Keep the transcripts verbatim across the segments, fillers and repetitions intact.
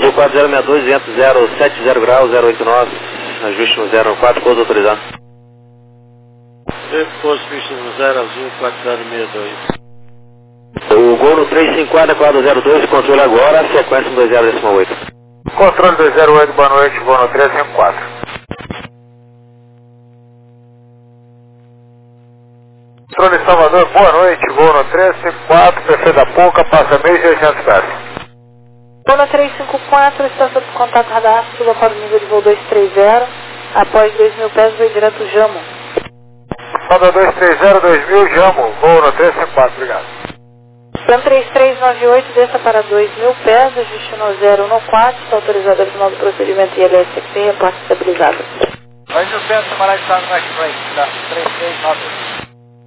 Gol quatro zero seis dois, vento zero sete zero graus, zero oito nove, ajuste no zero quatro, pouso autorizado. Pouso pista no zero azul, quatro zero seis dois. O gol no três cinco quatro, quatro zero dois, controle agora, sequência no dois zero décimo oito. Controle dois zero oito, boa noite, voo no três cinco quatro. Controle Salvador, boa noite, voo no três cinco quatro, P C da Pouca, passa mil e seiscentos pés. Voo no três cinco quatro, está sob contato radar, suba para o nível de voo dois três zero, após dois mil pés, voo direto Jamo. Roda dois três zero, dois mil, Jamo, voo no três cinco quatro, obrigado. Plan três três nove oito, desça para dois mil pés, ajuste no zero no quatro, está autorizado ao final do procedimento I L S P, a porta estabilizada. dois mil pés, camarada está no right break, tá, três três nove oito.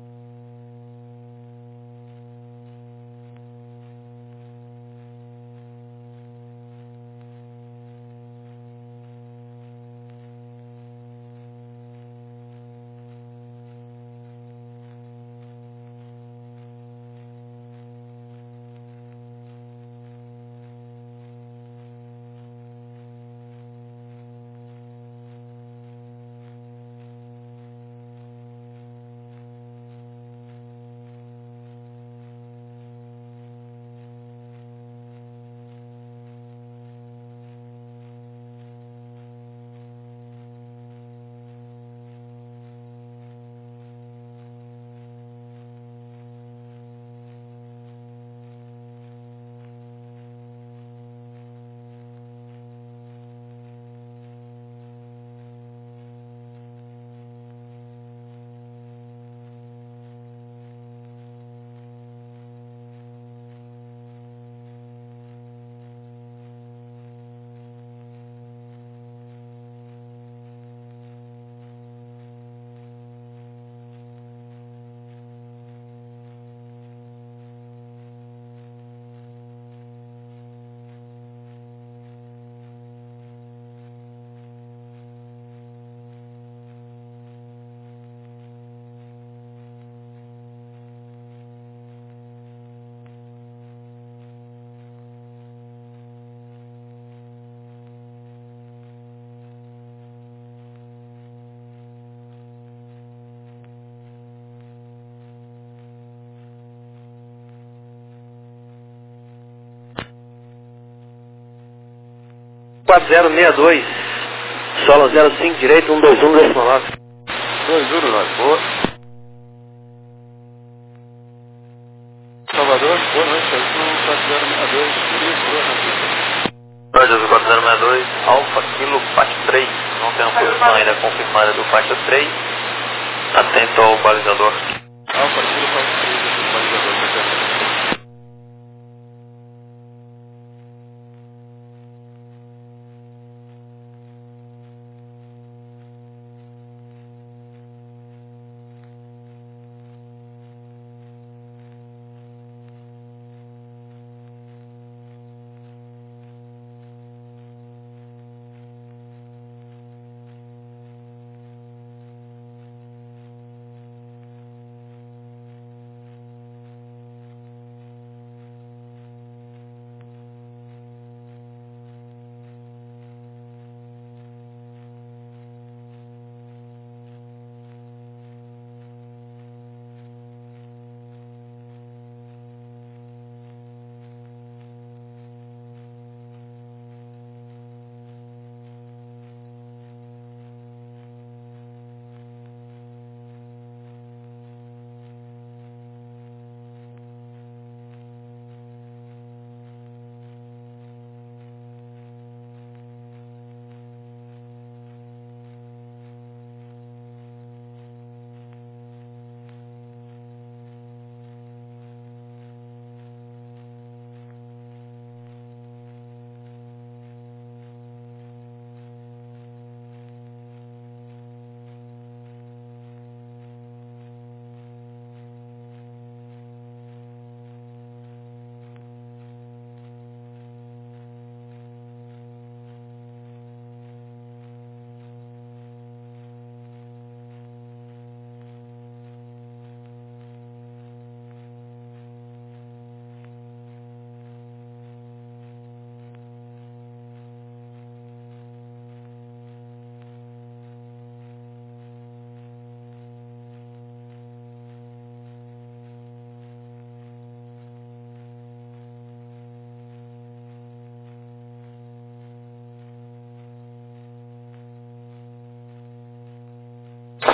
quatro zero seis dois, solo zero cinco direito, um dois um, décimo nove. dois um nove, boa. Salvador, boa noite, azul quatro zero seis dois, isso, boa noite. Roger, azul quatro zero seis dois, Alfa Kilo Pátio três, não tem uma posição ainda confirmada do Pátio três, atento ao balizador. Alfa Kilo Pátio três, do balizador, tá.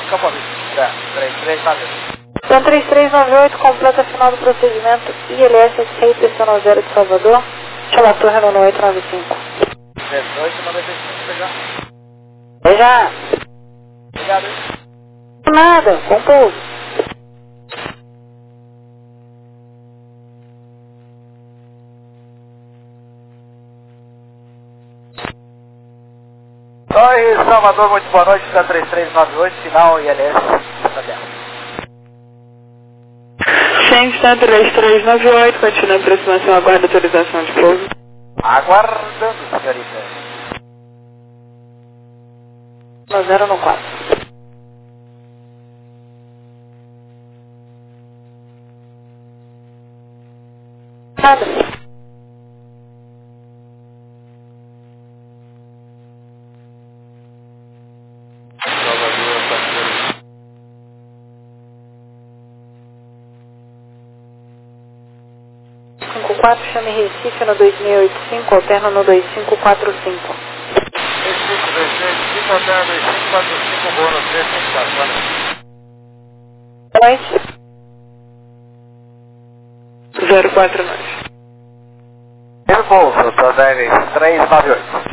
Campo Vista. É, três três nove oito. Então três três nove oito, completa final do procedimento I L S S I, pressional zero de Salvador. Chama a torre no oito nove cinco. dezoito noventa e cinco, pegar. É já. Obrigado, hein? Nada, bom pouso. Oi, Salvador, muito boa noite, da três três nove oito, final I L S, está dentro. Centro três três nove oito, continua a aproximação, aguarda autorização de pouso. Aguardando, senhorita. No zero no quatro. Nada. Salvador, parceiro. cinco quatro, chame Recife no dois seis oito cinco, alterna no dois cinco quatro cinco. Recife, dois seis, cinco, hotel, dois cinco quatro cinco, bônus, três cinco quatro, Boa noite. zero quatro nove. Primeiro pouso, Todem três nove oito.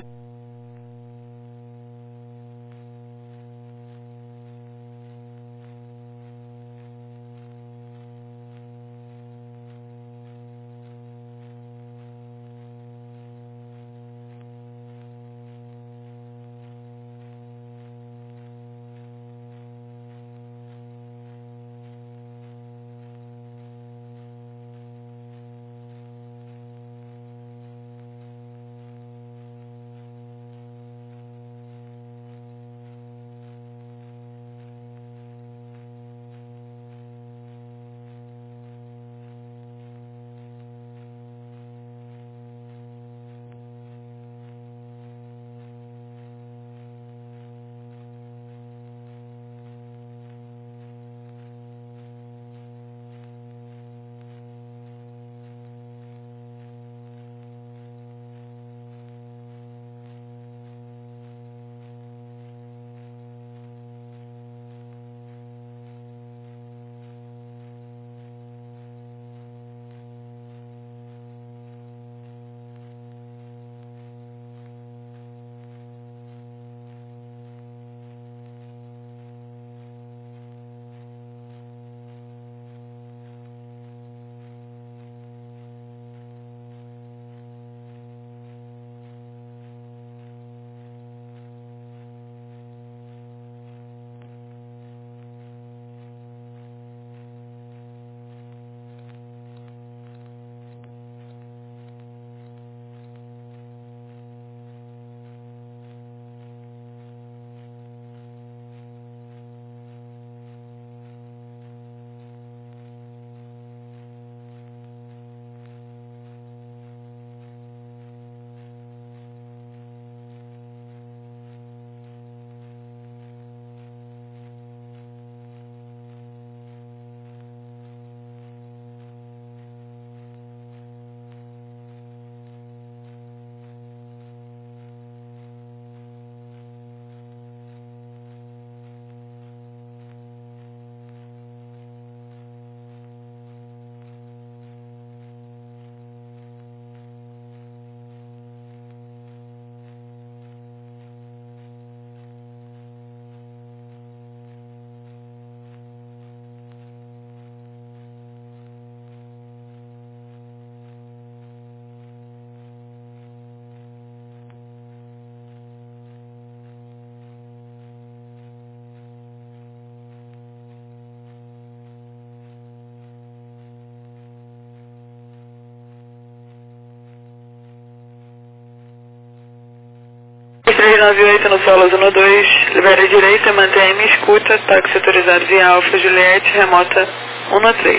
três nove oito no solo zona dois, libera direita, mantém-me, escuta, táxi autorizado via Alfa, Juliette, remota um no três.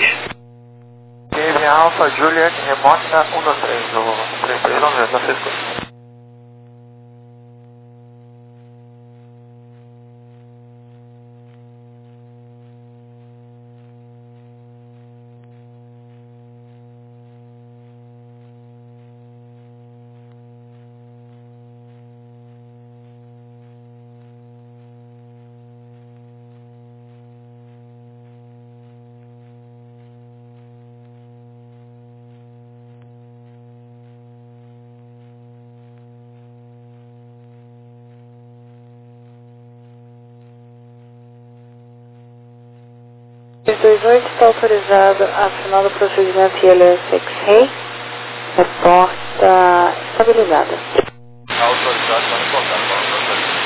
Teve Alfa, Juliet, remota um dois três, o três três nove oito, na sequência. três oito está autorizado a final do procedimento I L S X-Ray. Reporta estabilizada. Autorizado para reportar, autorizado.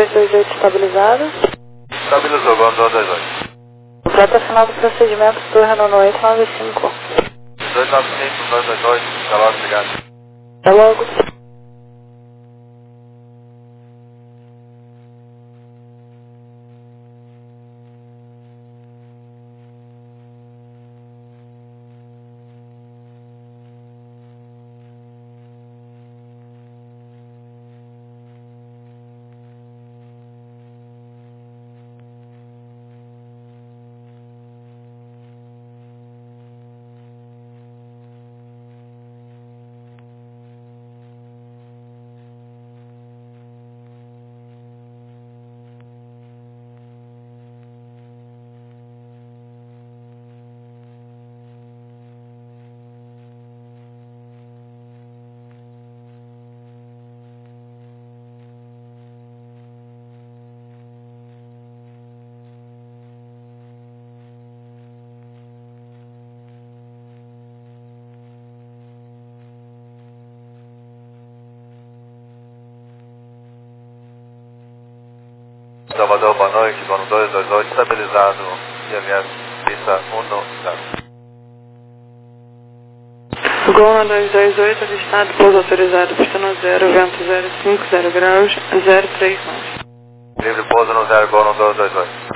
dois dois oito estabilizado. Estabilizou, Gol dois dois oito. Completa final do procedimento, torre no oito nove cinco. dois nove cinco, dois dois oito, até logo, obrigado. Até logo. Salvador, boa noite, Gol dois dois oito, estabilizado, I M S, pista um, zero. Gol dois dois oito, avistado, pouso autorizado, pista no zero, vento zero cinco, zero graus, zero três nove. Livre pouso no zero, Gol dois dois oito.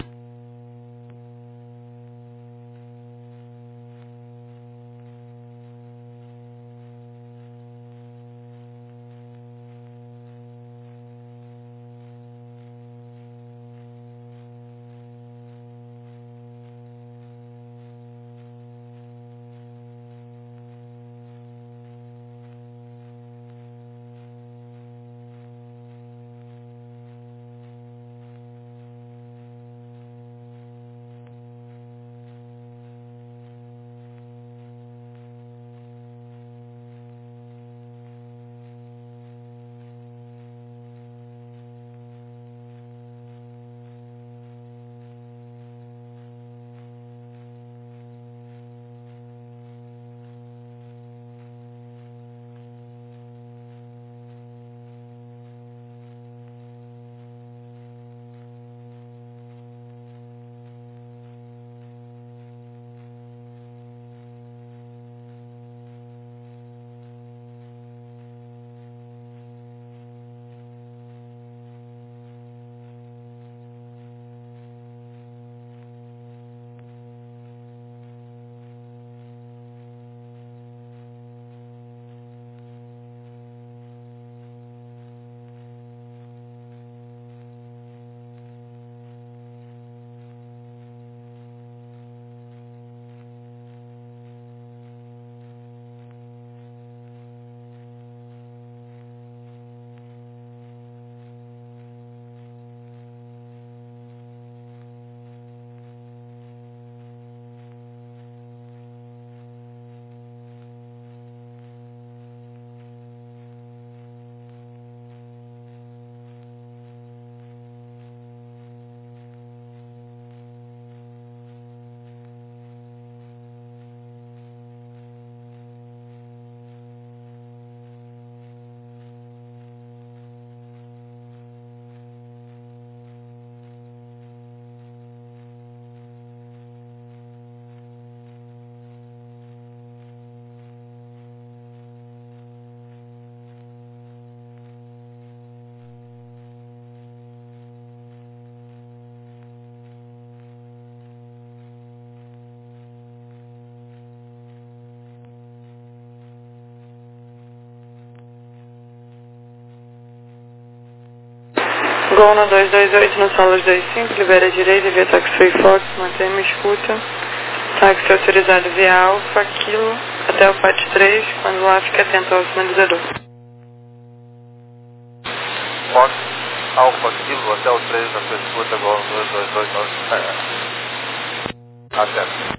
Gol no dois dois oito no solos dois cinco, libera a direita via táxi Fox, mantém uma escuta. Táxi autorizado via Alfa, Kilo, até o P A T três, quando lá fica atento ao sinalizador. Fox, Alfa, Kilo, até o três, na sua escuta, Gol dois dois oito, atento.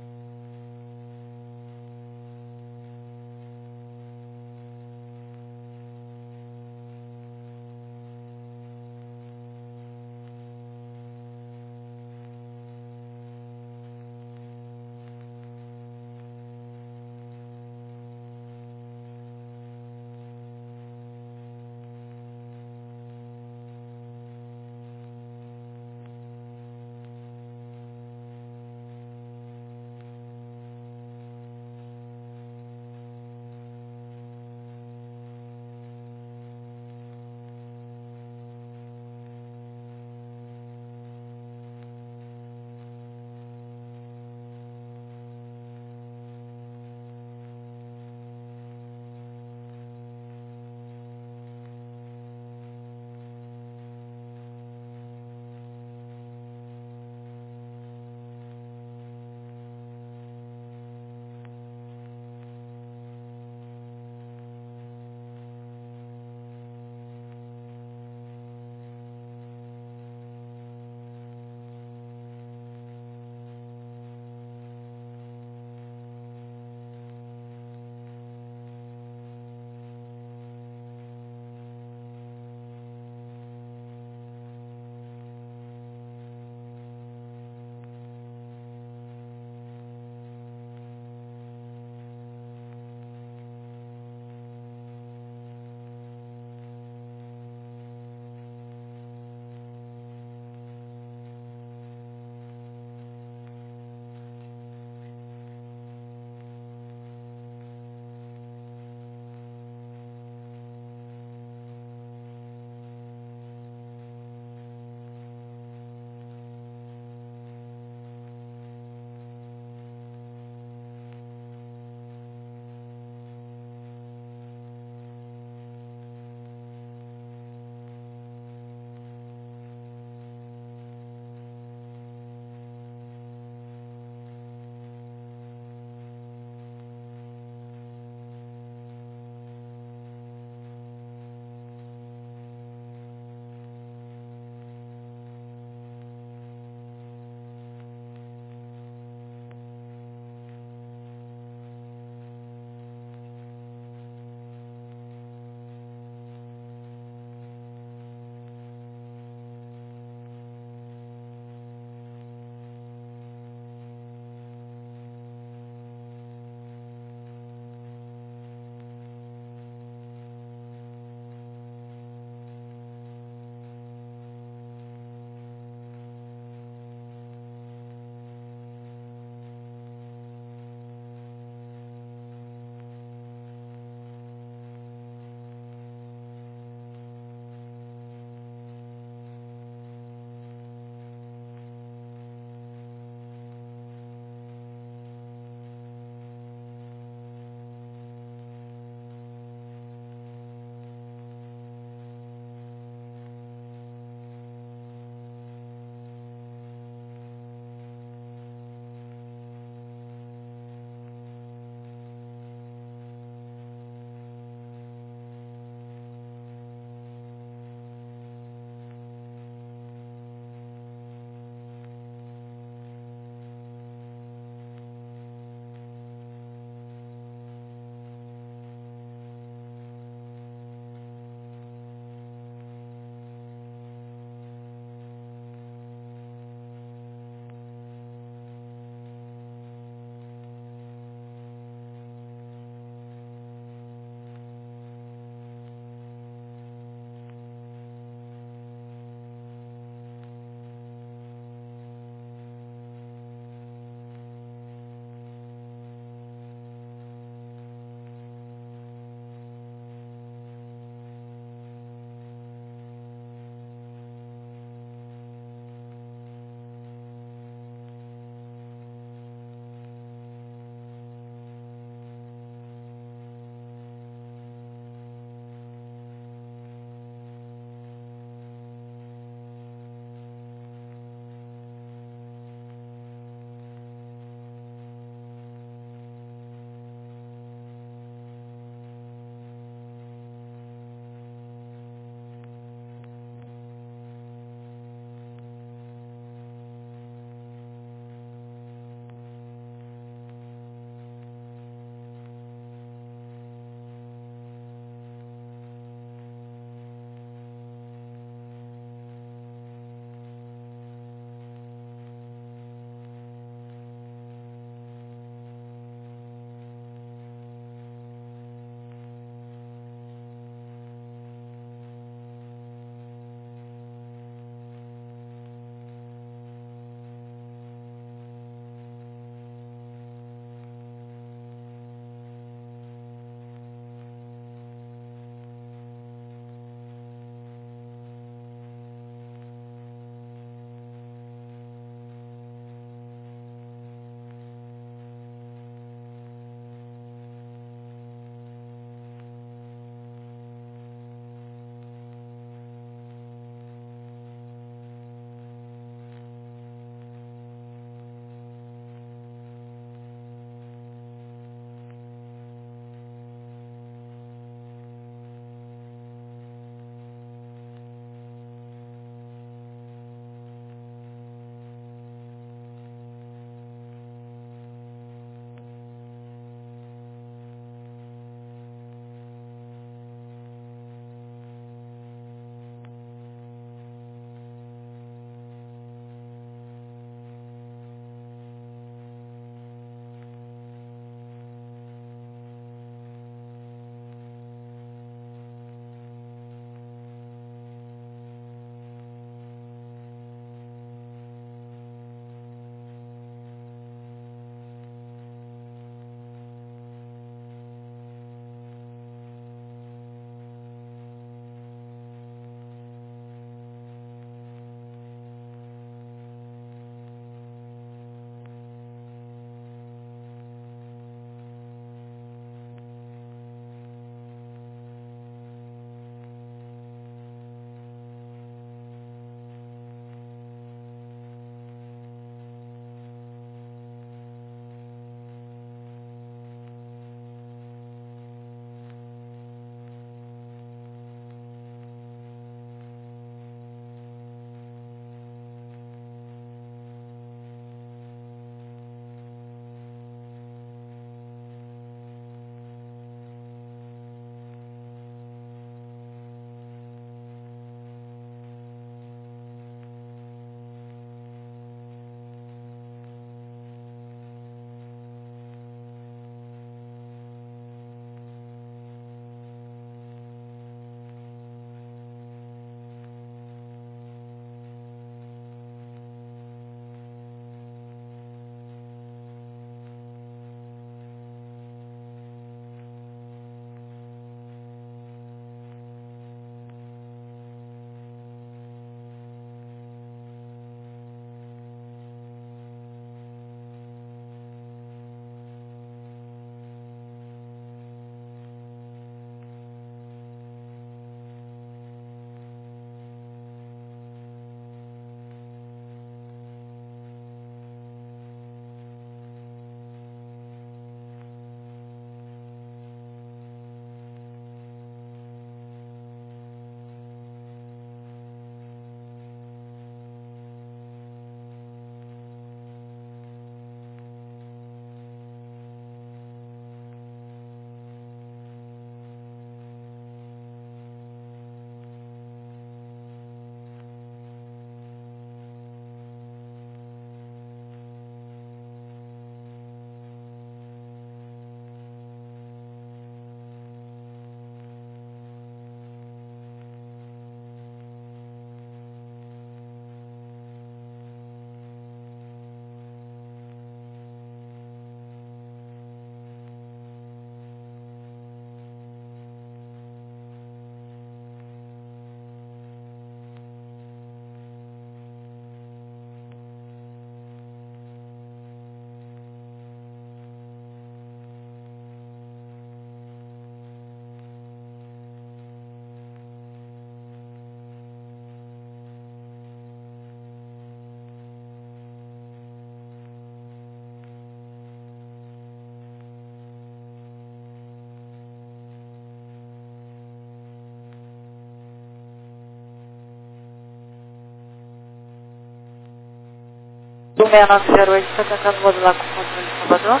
seis nove zero oito está tentando modular com o controle de Salvador.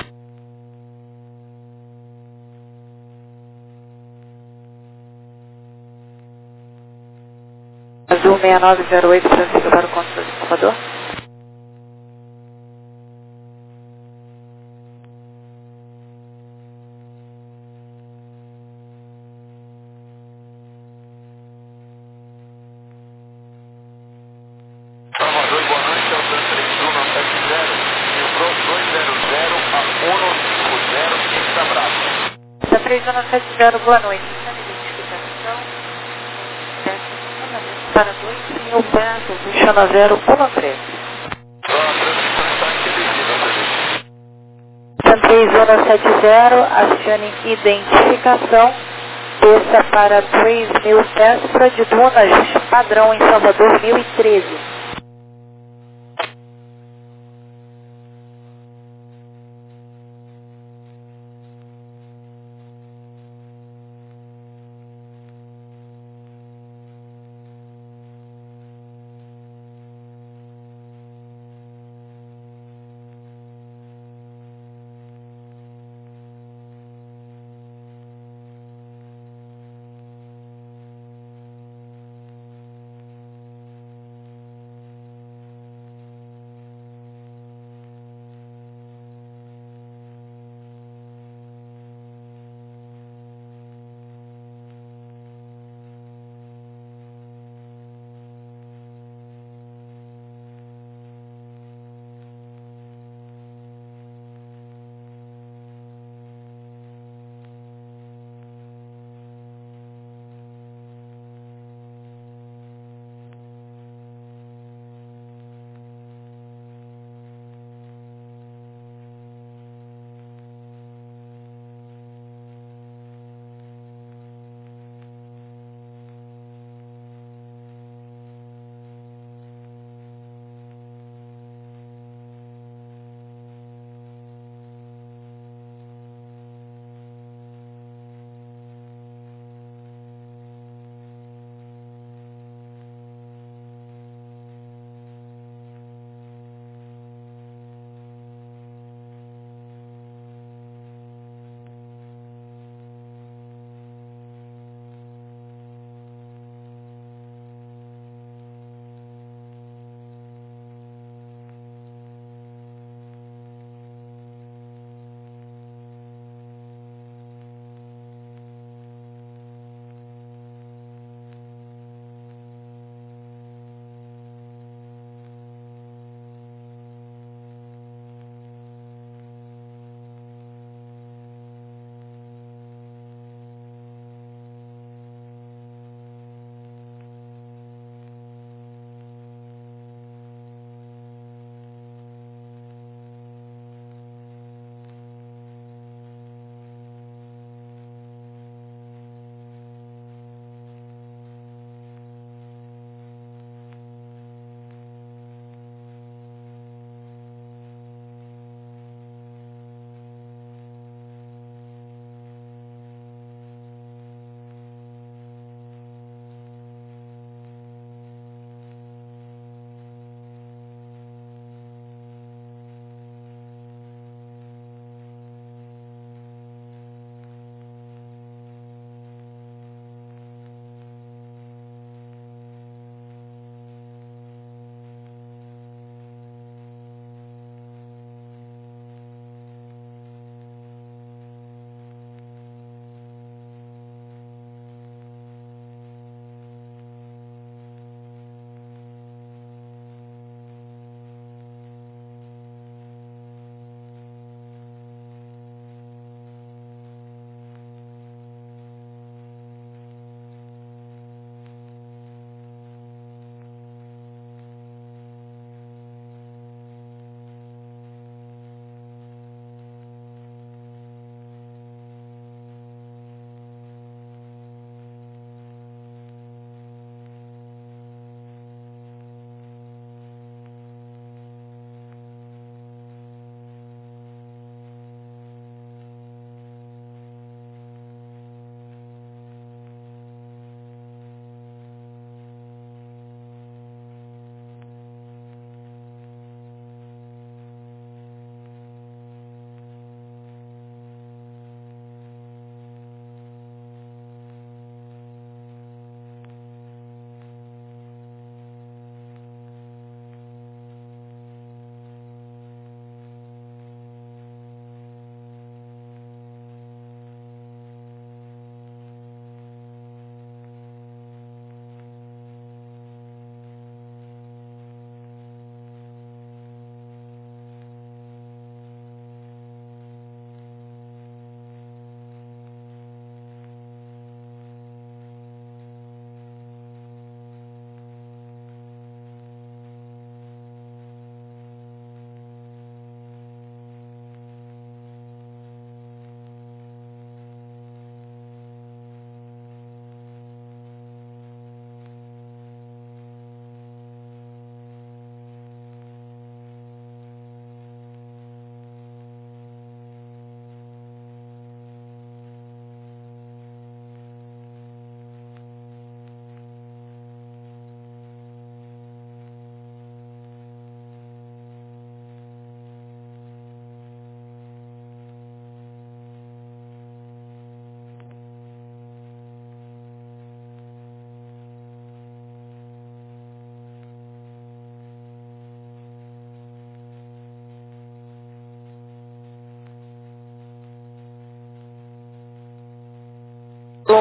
Azul seis nove zero oito transferido para o controle de Salvador. Salvador, boa noite, é o Dan três um nove sete zero, lembrou dois zero zero a um cinco zero, Pista Brava. Dan três um nove sete zero, boa noite. Está de identificação. Para dois mil pés, Juchana zero um três. A transmissão está estabelecida, Dan três um nove sete zero, acione identificação. Desça para três mil pés, para de Duna, ajuste padrão em Salvador mil e treze.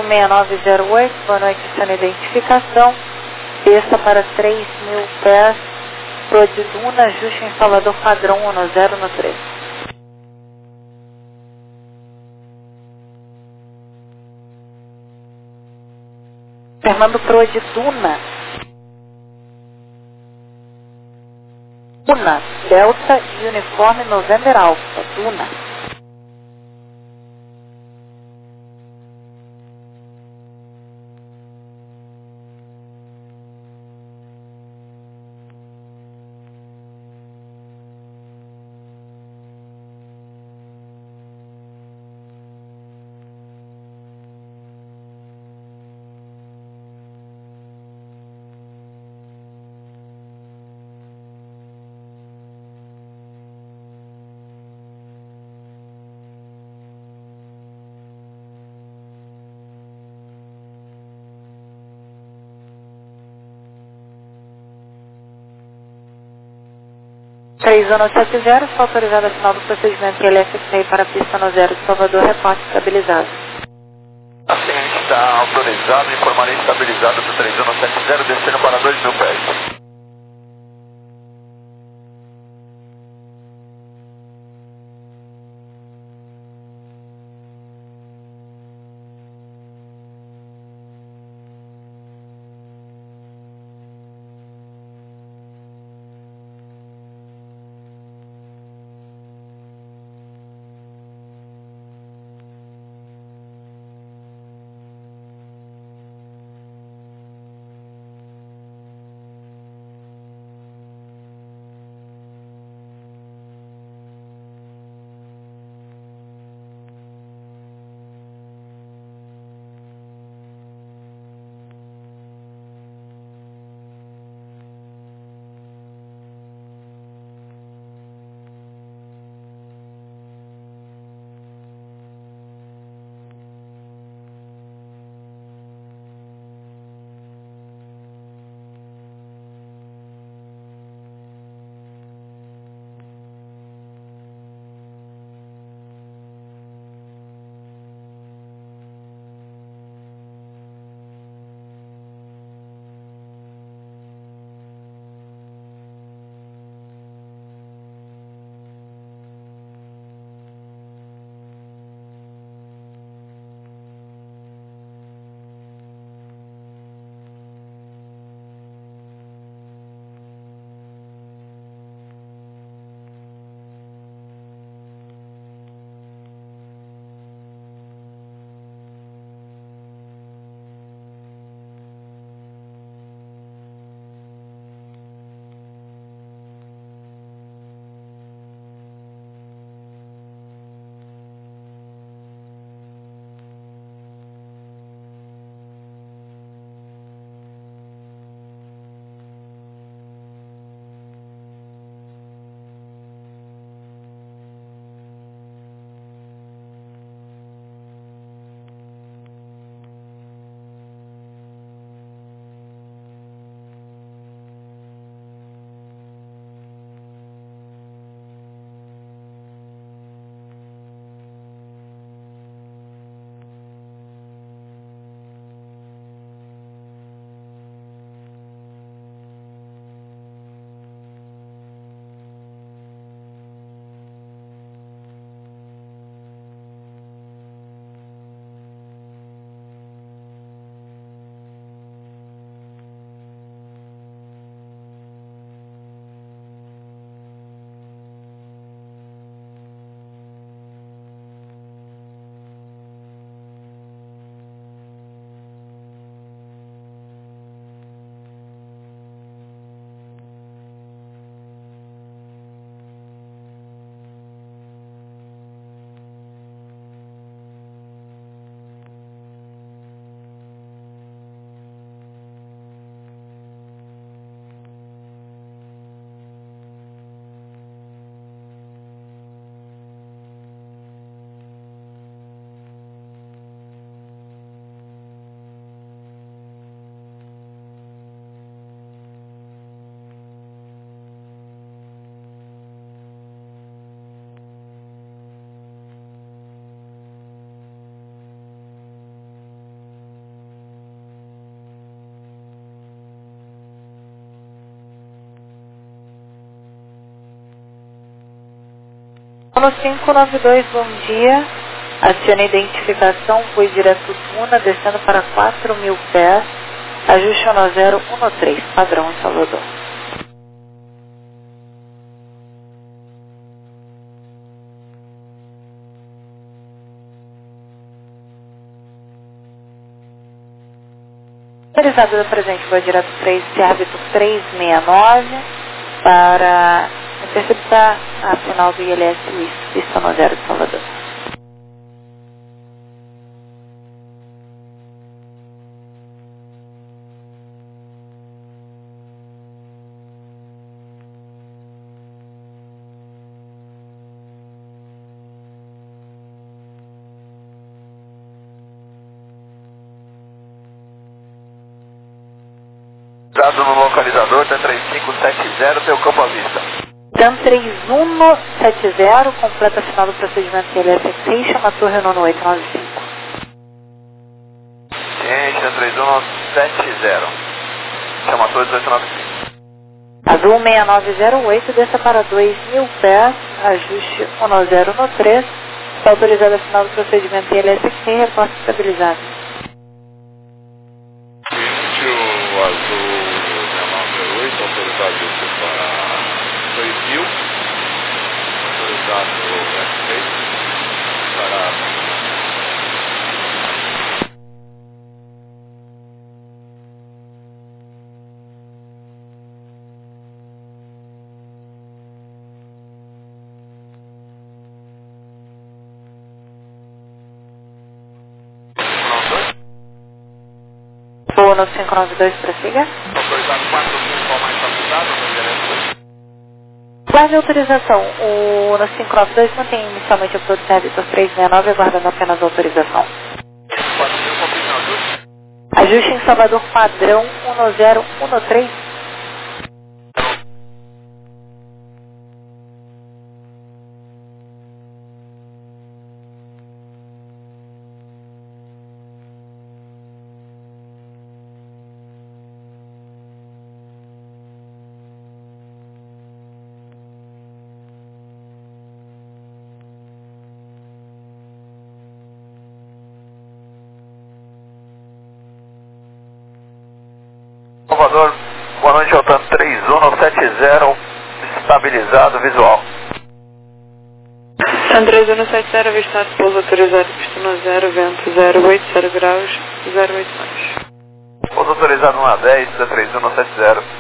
seis nove zero oito, boa noite, sua identificação. Desça para três mil pés, Pro de Duna, ajuste em Salvador padrão um zero no três. Fernando Pro de Duna. Duna, Delta e Uniforme November Alpha, Duna. três um sete zero, está autorizado a final do procedimento L F C para a pista no zero de Salvador, reporte estabilizado. Assim, está autorizado, informarei estabilizado para três um sete zero, descendo para dois mil pés. No cinco nove dois, bom dia. Acione a identificação, foi direto Tuna, descendo para quatro mil pés. Ajuste um zero um três, padrão em Salvador. Autorizado da presente, foi direto três, árbitro trezentos e sessenta e nove, para interceptar a final do I L S Luiz, pista no zero de Salvador. Dado no localizador, T três cinco sete zero, teu campo à vista. TAM três um sete zero, completa a final do procedimento I L S X, chama a torre nono oito nove cinco. Ciente, T três um sete zero, chama a torre dezoito nove cinco. Azul seis nove zero oito, desça para dois mil pés, ajuste um zero um três, está autorizado a final do procedimento I L S X, reporte estabilizado. O azul seis nove zero oito, autorizado a descer para dois mil, autorizado o F três para... Boa no cinco nove dois, prossiga. Autorizado quatro mil, qual mais facultado? Guarde a autorização. O no cinco nove dois mantém inicialmente o produto serviço trezentos e sessenta e nove, aguardando apenas a autorização. quatro mil, confirma ajuste. Ajuste em Salvador padrão um zero um três. Salvador, boa noite, Altan três um sete zero, estabilizado, visual. TAM três um sete zero, avistado, pouso autorizado, pista no zero, vento zero oito, zero graus, zero oito mais. Pouso autorizado um a dez, T três um sete zero.